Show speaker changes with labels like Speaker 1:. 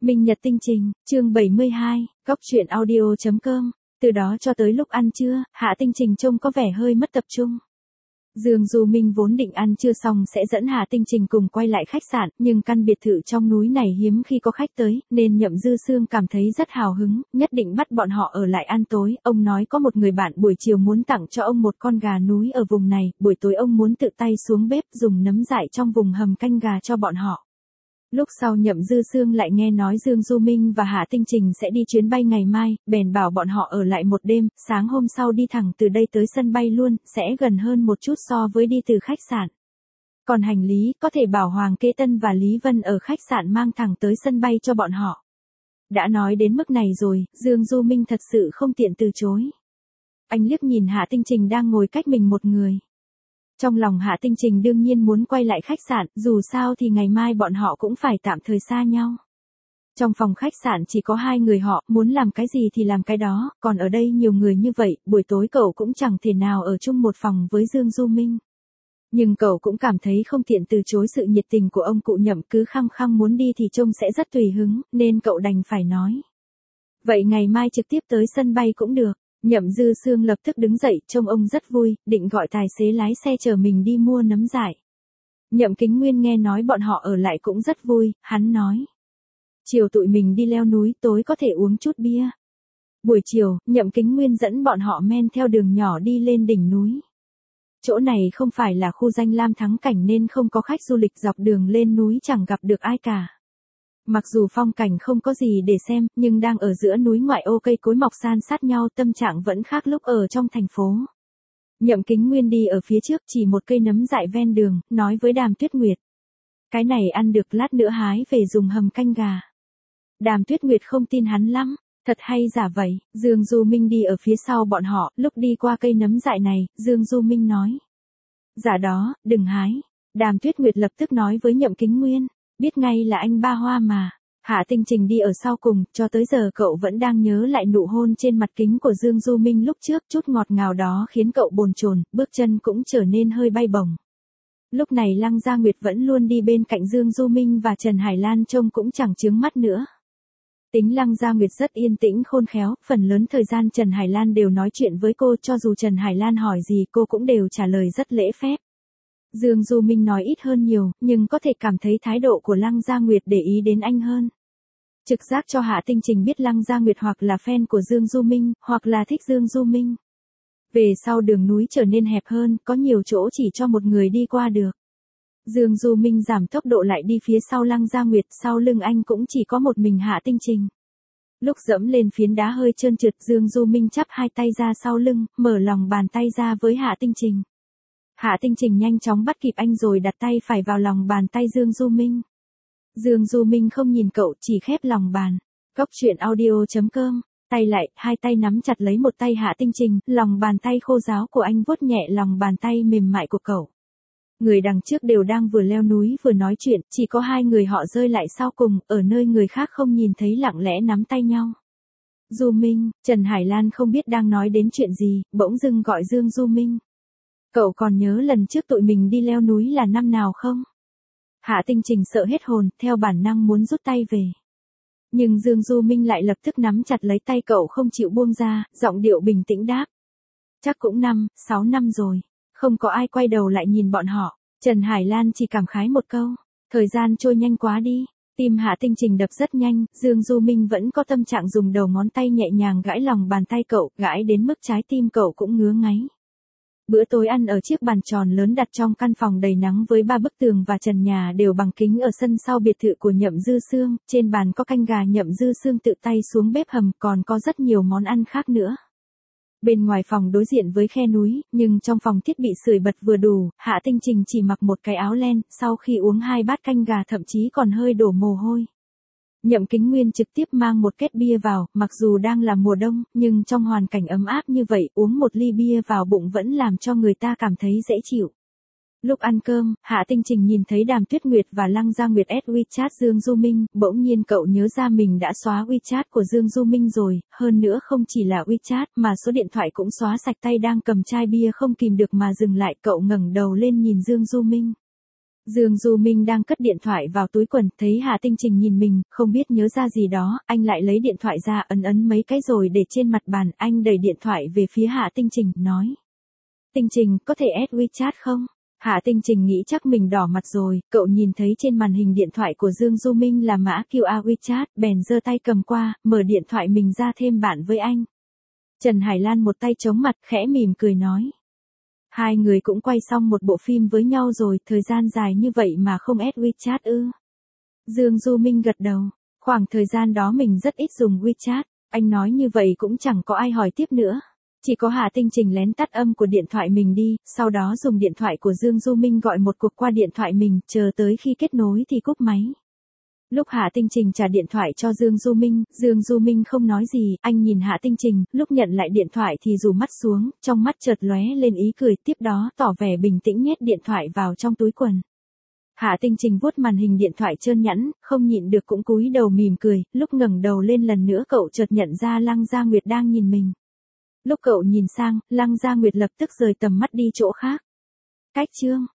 Speaker 1: Minh Nhật Tinh Trình, chương 72, Góc truyện audio.com. Từ đó cho tới lúc ăn trưa, Hạ Tinh Trình trông có vẻ hơi mất tập trung. Dương Du Minh vốn định ăn trưa xong sẽ dẫn Hạ Tinh Trình cùng quay lại khách sạn, nhưng căn biệt thự trong núi này hiếm khi có khách tới, nên Nhậm Dư Sương cảm thấy rất hào hứng, nhất định bắt bọn họ ở lại ăn tối. Ông nói có một người bạn buổi chiều muốn tặng cho ông một con gà núi ở vùng này, buổi tối ông muốn tự tay xuống bếp dùng nấm dại trong vùng hầm canh gà cho bọn họ. Lúc sau Nhậm Dư Sương lại nghe nói Dương Du Minh và Hạ Tinh Trình sẽ đi chuyến bay ngày mai, bèn bảo bọn họ ở lại một đêm, sáng hôm sau đi thẳng từ đây tới sân bay luôn, sẽ gần hơn một chút so với đi từ khách sạn. Còn hành lý, có thể bảo Hoàng Kế Tân và Lý Vân ở khách sạn mang thẳng tới sân bay cho bọn họ. Đã nói đến mức này rồi, Dương Du Minh thật sự không tiện từ chối. Anh liếc nhìn Hạ Tinh Trình đang ngồi cách mình một người. Trong lòng Hạ Tinh Trình đương nhiên muốn quay lại khách sạn, dù sao thì ngày mai bọn họ cũng phải tạm thời xa nhau. Trong phòng khách sạn chỉ có hai người họ, muốn làm cái gì thì làm cái đó, còn ở đây nhiều người như vậy, buổi tối cậu cũng chẳng thể nào ở chung một phòng với Dương Du Minh. Nhưng cậu cũng cảm thấy không tiện từ chối sự nhiệt tình của ông cụ Nhậm, cứ khăng khăng muốn đi thì trông sẽ rất tùy hứng, nên cậu đành phải nói. Vậy ngày mai trực tiếp tới sân bay cũng được. Nhậm Dư Sương lập tức đứng dậy, trông ông rất vui, định gọi tài xế lái xe chở mình đi mua nấm dại. Nhậm Kính Nguyên nghe nói bọn họ ở lại cũng rất vui, hắn nói. Chiều tụi mình đi leo núi, tối có thể uống chút bia. Buổi chiều, Nhậm Kính Nguyên dẫn bọn họ men theo đường nhỏ đi lên đỉnh núi. Chỗ này không phải là khu danh lam thắng cảnh nên không có khách du lịch, dọc đường lên núi chẳng gặp được ai cả. Mặc dù phong cảnh không có gì để xem, nhưng đang ở giữa núi ngoại ô cây cối mọc san sát nhau, tâm trạng vẫn khác lúc ở trong thành phố. Nhậm Kính Nguyên đi ở phía trước chỉ một cây nấm dại ven đường, nói với Đàm Tuyết Nguyệt. Cái này ăn được, lát nữa hái về dùng hầm canh gà. Đàm Tuyết Nguyệt không tin hắn lắm, thật hay giả vậy. Dương Du Minh đi ở phía sau bọn họ, lúc đi qua cây nấm dại này, Dương Du Minh nói. Giả đó, đừng hái. Đàm Tuyết Nguyệt lập tức nói với Nhậm Kính Nguyên. Biết ngay là anh Ba Hoa mà. Hạ Tinh Trình đi ở sau cùng, cho tới giờ cậu vẫn đang nhớ lại nụ hôn trên mặt kính của Dương Du Minh lúc trước, chút ngọt ngào đó khiến cậu bồn chồn, bước chân cũng trở nên hơi bay bổng. Lúc này Lăng Gia Nguyệt vẫn luôn đi bên cạnh Dương Du Minh và Trần Hải Lan trông cũng chẳng chướng mắt nữa. Tính Lăng Gia Nguyệt rất yên tĩnh khôn khéo, phần lớn thời gian Trần Hải Lan đều nói chuyện với cô, cho dù Trần Hải Lan hỏi gì cô cũng đều trả lời rất lễ phép. Dương Du Minh nói ít hơn nhiều, nhưng có thể cảm thấy thái độ của Lăng Gia Nguyệt để ý đến anh hơn. Trực giác cho Hạ Tinh Trình biết Lăng Gia Nguyệt hoặc là fan của Dương Du Minh, hoặc là thích Dương Du Minh. Về sau đường núi trở nên hẹp hơn, có nhiều chỗ chỉ cho một người đi qua được. Dương Du Minh giảm tốc độ lại đi phía sau Lăng Gia Nguyệt, sau lưng anh cũng chỉ có một mình Hạ Tinh Trình. Lúc dẫm lên phiến đá hơi trơn trượt, Dương Du Minh chắp hai tay ra sau lưng, mở lòng bàn tay ra với Hạ Tinh Trình. Hạ Tinh Trình nhanh chóng bắt kịp anh rồi đặt tay phải vào lòng bàn tay Dương Du Minh. Dương Du Minh không nhìn cậu, chỉ khép lòng bàn. Góc truyện audio.com. Tay lại, hai tay nắm chặt lấy một tay Hạ Tinh Trình, lòng bàn tay khô ráo của anh vuốt nhẹ lòng bàn tay mềm mại của cậu. Người đằng trước đều đang vừa leo núi vừa nói chuyện, chỉ có hai người họ rơi lại sau cùng, ở nơi người khác không nhìn thấy lặng lẽ nắm tay nhau. Du Minh, Trần Hải Lan không biết đang nói đến chuyện gì, bỗng dưng gọi Dương Du Minh. Cậu còn nhớ lần trước tụi mình đi leo núi là năm nào không? Hạ Tinh Trình sợ hết hồn, theo bản năng muốn rút tay về. Nhưng Dương Du Minh lại lập tức nắm chặt lấy tay cậu không chịu buông ra, giọng điệu bình tĩnh đáp. Chắc cũng 6 năm rồi. Không có ai quay đầu lại nhìn bọn họ. Trần Hải Lan chỉ cảm khái một câu. Thời gian trôi nhanh quá đi. Tim Hạ Tinh Trình đập rất nhanh, Dương Du Minh vẫn có tâm trạng dùng đầu ngón tay nhẹ nhàng gãi lòng bàn tay cậu, gãi đến mức trái tim cậu cũng ngứa ngáy. Bữa tối ăn ở chiếc bàn tròn lớn đặt trong căn phòng đầy nắng với 3 bức tường và trần nhà đều bằng kính ở sân sau biệt thự của Nhậm Dư Sương, trên bàn có canh gà Nhậm Dư Sương tự tay xuống bếp hầm, còn có rất nhiều món ăn khác nữa. Bên ngoài phòng đối diện với khe núi, nhưng trong phòng thiết bị sưởi bật vừa đủ, Hạ Tinh Trình chỉ mặc một cái áo len, sau khi uống 2 bát canh gà thậm chí còn hơi đổ mồ hôi. Nhậm Kính Nguyên trực tiếp mang một két bia vào, mặc dù đang là mùa đông, nhưng trong hoàn cảnh ấm áp như vậy, uống một ly bia vào bụng vẫn làm cho người ta cảm thấy dễ chịu. Lúc ăn cơm, Hạ Tinh Trình nhìn thấy Đàm Tuyết Nguyệt và Lăng Gia Nguyệt add WeChat Dương Du Minh, bỗng nhiên cậu nhớ ra mình đã xóa WeChat của Dương Du Minh rồi, hơn nữa không chỉ là WeChat mà số điện thoại cũng xóa sạch, tay đang cầm chai bia không kìm được mà dừng lại, cậu ngẩng đầu lên nhìn Dương Du Minh. Dương Du Minh đang cất điện thoại vào túi quần, thấy Hạ Tinh Trình nhìn mình, không biết nhớ ra gì đó, anh lại lấy điện thoại ra ấn mấy cái rồi để trên mặt bàn, anh đẩy điện thoại về phía Hạ Tinh Trình, nói. Tinh Trình, có thể add WeChat không? Hạ Tinh Trình nghĩ chắc mình đỏ mặt rồi, cậu nhìn thấy trên màn hình điện thoại của Dương Du Minh là mã QR WeChat, bèn giơ tay cầm qua, mở điện thoại mình ra thêm bạn với anh. Trần Hải Lan một tay chống mặt, khẽ mỉm cười nói. Hai người cũng quay xong một bộ phim với nhau rồi, thời gian dài như vậy mà không add WeChat ư? Dương Du Minh gật đầu, khoảng thời gian đó mình rất ít dùng WeChat, anh nói như vậy cũng chẳng có ai hỏi tiếp nữa. Chỉ có Hạ Tinh Trình lén tắt âm của điện thoại mình đi, sau đó dùng điện thoại của Dương Du Minh gọi một cuộc qua điện thoại mình, chờ tới khi kết nối thì cúp máy. Lúc Hạ Tinh Trình trả điện thoại cho Dương Du Minh không nói gì, anh nhìn Hạ Tinh Trình, lúc nhận lại điện thoại thì rủ mắt xuống, trong mắt chợt lóe lên ý cười, tiếp đó tỏ vẻ bình tĩnh nhét điện thoại vào trong túi quần. Hạ Tinh Trình vuốt màn hình điện thoại trơn nhẵn, không nhịn được cũng cúi đầu mỉm cười, lúc ngẩng đầu lên lần nữa cậu chợt nhận ra Lăng Gia Nguyệt đang nhìn mình. Lúc cậu nhìn sang, Lăng Gia Nguyệt lập tức rời tầm mắt đi chỗ khác. Cách chương